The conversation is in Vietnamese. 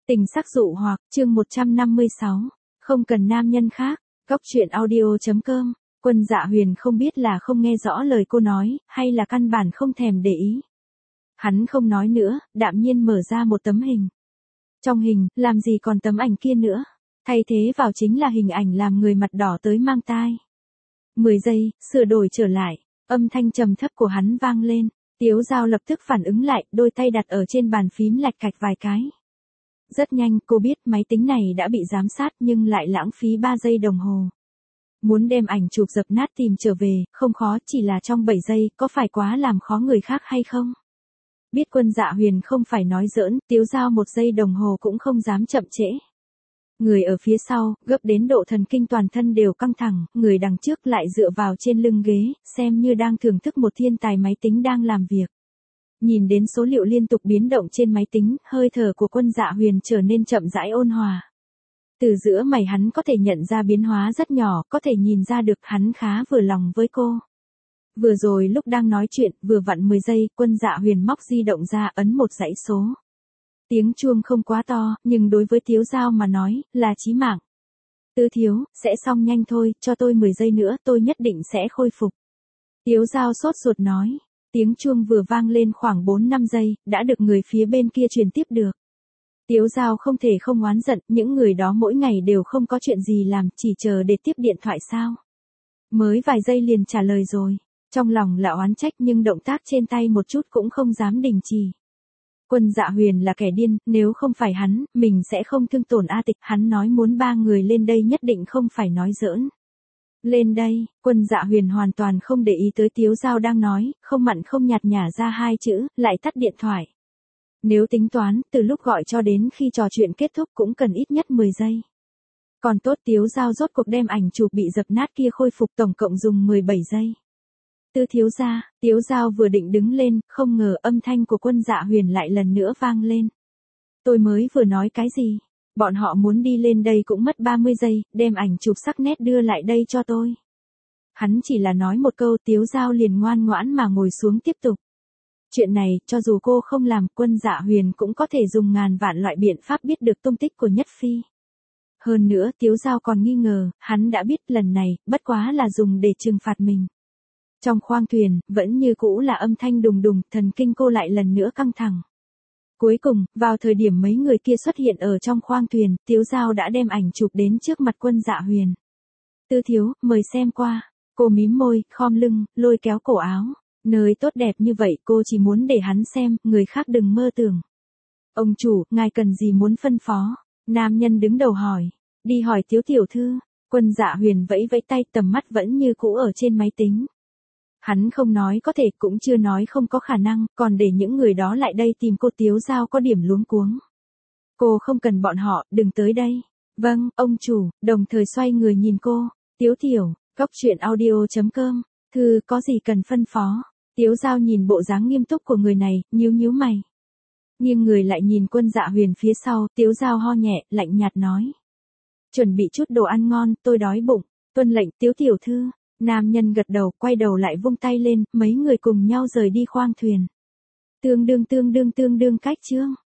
Tình sắc dụ hoặc, chương 156. Không cần nam nhân khác. Góc truyện audio.com. Quân Dạ Huyền không biết là không nghe rõ lời cô nói, hay là căn bản không thèm để ý. Hắn không nói nữa, đạm nhiên mở ra một tấm hình. Trong hình, làm gì còn tấm ảnh kia nữa. Thay thế vào chính là hình ảnh làm người mặt đỏ tới mang tai. 10 giây, sửa đổi trở lại. Âm thanh trầm thấp của hắn vang lên. Tiếu Dao lập tức phản ứng lại, đôi tay đặt ở trên bàn phím lạch cạch vài cái. Rất nhanh, cô biết máy tính này đã bị giám sát nhưng lại lãng phí 3 giây đồng hồ. Muốn đem ảnh chụp dập nát tìm trở về, không khó, chỉ là trong 7 giây, có phải quá làm khó người khác hay không? Biết Quân Dạ Huyền không phải nói giỡn, Tiếu Dao 1 giây đồng hồ cũng không dám chậm trễ. Người ở phía sau, gấp đến độ thần kinh toàn thân đều căng thẳng, người đằng trước lại dựa vào trên lưng ghế, xem như đang thưởng thức một thiên tài máy tính đang làm việc. Nhìn đến số liệu liên tục biến động trên máy tính, hơi thở của Quân Dạ Huyền trở nên chậm rãi ôn hòa. Từ giữa mày hắn có thể nhận ra biến hóa rất nhỏ, có thể nhìn ra được hắn khá vừa lòng với cô. Vừa rồi lúc đang nói chuyện, vừa vặn 10 giây, Quân Dạ Huyền móc di động ra ấn một dãy số. Tiếng chuông không quá to, nhưng đối với Tiếu Dao mà nói, là chí mạng. Tứ thiếu, sẽ xong nhanh thôi, cho tôi 10 giây nữa, tôi nhất định sẽ khôi phục. Tiếu Dao sốt ruột nói. Tiếng chuông vừa vang lên khoảng 4-5 giây, đã được người phía bên kia truyền tiếp được. Tiếu Dao không thể không oán giận, những người đó mỗi ngày đều không có chuyện gì làm, chỉ chờ để tiếp điện thoại sao. Mới vài giây liền trả lời rồi. Trong lòng là oán trách nhưng động tác trên tay một chút cũng không dám đình chỉ. Quân Dạ Huyền là kẻ điên, nếu không phải hắn, mình sẽ không thương tổn A Tịch. Hắn nói muốn 3 người lên đây nhất định không phải nói giỡn. Lên đây, Quân Dạ Huyền hoàn toàn không để ý tới Tiếu Dao đang nói, không mặn không nhạt nhả ra 2 chữ, lại tắt điện thoại. Nếu tính toán, từ lúc gọi cho đến khi trò chuyện kết thúc cũng cần ít nhất 10 giây. Còn tốt Tiếu Dao rốt cuộc đem ảnh chụp bị dập nát kia khôi phục, tổng cộng dùng 17 giây. Tư thiếu gia, Tiếu Dao vừa định đứng lên, không ngờ âm thanh của Quân Dạ Huyền lại lần nữa vang lên. Tôi mới vừa nói cái gì? Bọn họ muốn đi lên đây cũng mất 30 giây, đem ảnh chụp sắc nét đưa lại đây cho tôi. Hắn chỉ là nói một câu, Tiếu Dao liền ngoan ngoãn mà ngồi xuống tiếp tục. Chuyện này, cho dù cô không làm, Quân Dạ Huyền cũng có thể dùng ngàn vạn loại biện pháp biết được tung tích của Nhất Phi. Hơn nữa, Tiếu Dao còn nghi ngờ, hắn đã biết lần này, bất quá là dùng để trừng phạt mình. Trong khoang thuyền, vẫn như cũ là âm thanh đùng đùng, thần kinh cô lại lần nữa căng thẳng. Cuối cùng, vào thời điểm mấy người kia xuất hiện ở trong khoang thuyền, Tiếu Dao đã đem ảnh chụp đến trước mặt Quân Dạ Huyền. Tư thiếu, mời xem qua. Cô mím môi, khom lưng, lôi kéo cổ áo. Nơi tốt đẹp như vậy cô chỉ muốn để hắn xem, người khác đừng mơ tưởng. Ông chủ, ngài cần gì muốn phân phó? Nam nhân đứng đầu hỏi. Đi hỏi Tiếu tiểu thư. Quân Dạ Huyền vẫy vẫy tay, tầm mắt vẫn như cũ ở trên máy tính. Hắn không nói có thể, cũng chưa nói không có khả năng, còn để những người đó lại đây tìm cô. Tiếu Dao có điểm luống cuống. Cô không cần bọn họ, đừng tới đây. Vâng, ông chủ, đồng thời xoay người nhìn cô. Tiếu tiểu, góc truyện audio.com. Thư, có gì cần phân phó? Tiếu Dao nhìn bộ dáng nghiêm túc của người này, nhíu nhíu mày. Nghiêng người lại nhìn Quân Dạ Huyền phía sau, Tiếu Dao ho nhẹ, lạnh nhạt nói. Chuẩn bị chút đồ ăn ngon, tôi đói bụng. Tuân lệnh, Tiếu tiểu thư. Nam nhân gật đầu, quay đầu lại vung tay lên, mấy người cùng nhau rời đi khoang thuyền. Tương đương cách chương.